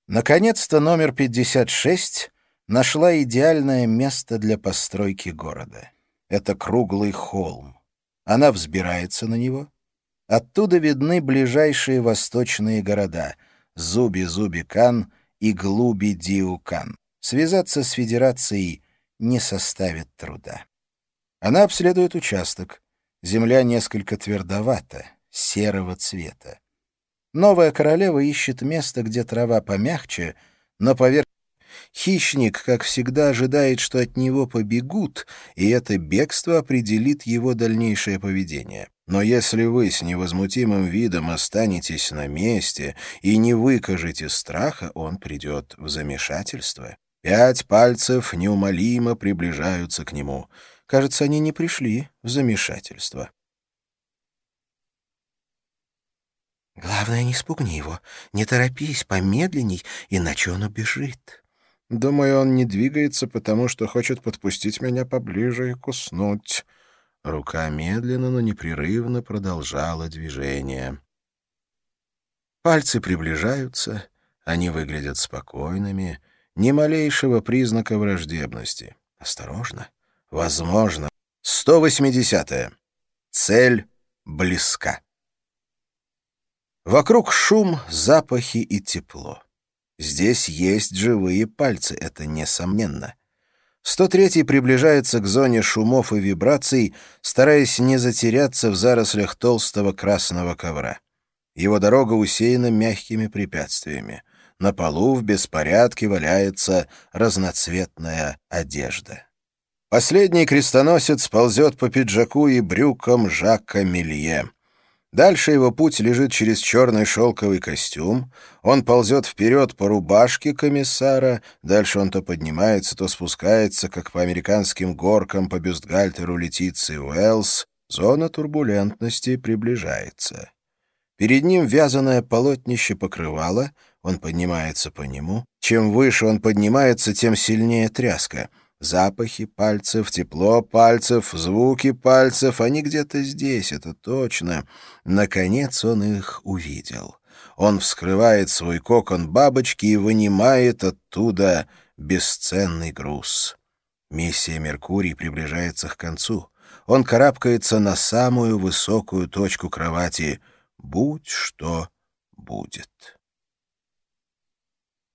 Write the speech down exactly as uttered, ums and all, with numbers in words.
Наконец-то номер пятьдесят шесть нашла идеальное место для постройки города. Это круглый холм. Она взбирается на него. Оттуда видны ближайшие восточные города — Зуби-Зуби-Кан и Глуби-Диу-Кан. Связаться с Федерацией не составит труда. Она обследует участок. Земля несколько твердовата, серого цвета. Новая королева ищет место, где трава помягче, но поверх... Хищник, как всегда, ожидает, что от него побегут, и это бегство определит его дальнейшее поведение. Но если вы с невозмутимым видом останетесь на месте и не выкажете страха, он придет в замешательство. Пять пальцев неумолимо приближаются к нему. Кажется, они не пришли в замешательство. «Главное, не спугни его. Не торопись, помедленней, иначе он убежит». «Думаю, он не двигается, потому что хочет подпустить меня поближе и куснуть». Рука медленно, но непрерывно продолжала движение. Пальцы приближаются, они выглядят спокойными, ни малейшего признака враждебности. Осторожно. Возможно. сто восьмидесятая. Цель близка. Вокруг шум, запахи и тепло. Здесь есть живые пальцы, это несомненно. сто третий приближается к зоне шумов и вибраций, стараясь не затеряться в зарослях толстого красного ковра. Его дорога усеяна мягкими препятствиями. На полу в беспорядке валяется разноцветная одежда. Последний крестоносец ползет по пиджаку и брюкам Жака Мелье. Дальше его путь лежит через черный шелковый костюм. Он ползет вперед по рубашке комиссара. Дальше он то поднимается, то спускается, как по американским горкам по бюстгальтеру Летиции Уэллс. Зона турбулентности приближается. Перед ним вязаное полотнище покрывало. Он поднимается по нему. Чем выше он поднимается, тем сильнее тряска. Запахи пальцев, тепло пальцев, звуки пальцев — они где-то здесь, это точно. Наконец он их увидел. Он вскрывает свой кокон бабочки и вынимает оттуда бесценный груз. Миссия «Меркурий» приближается к концу. Он карабкается на самую высокую точку кровати. Будь что будет.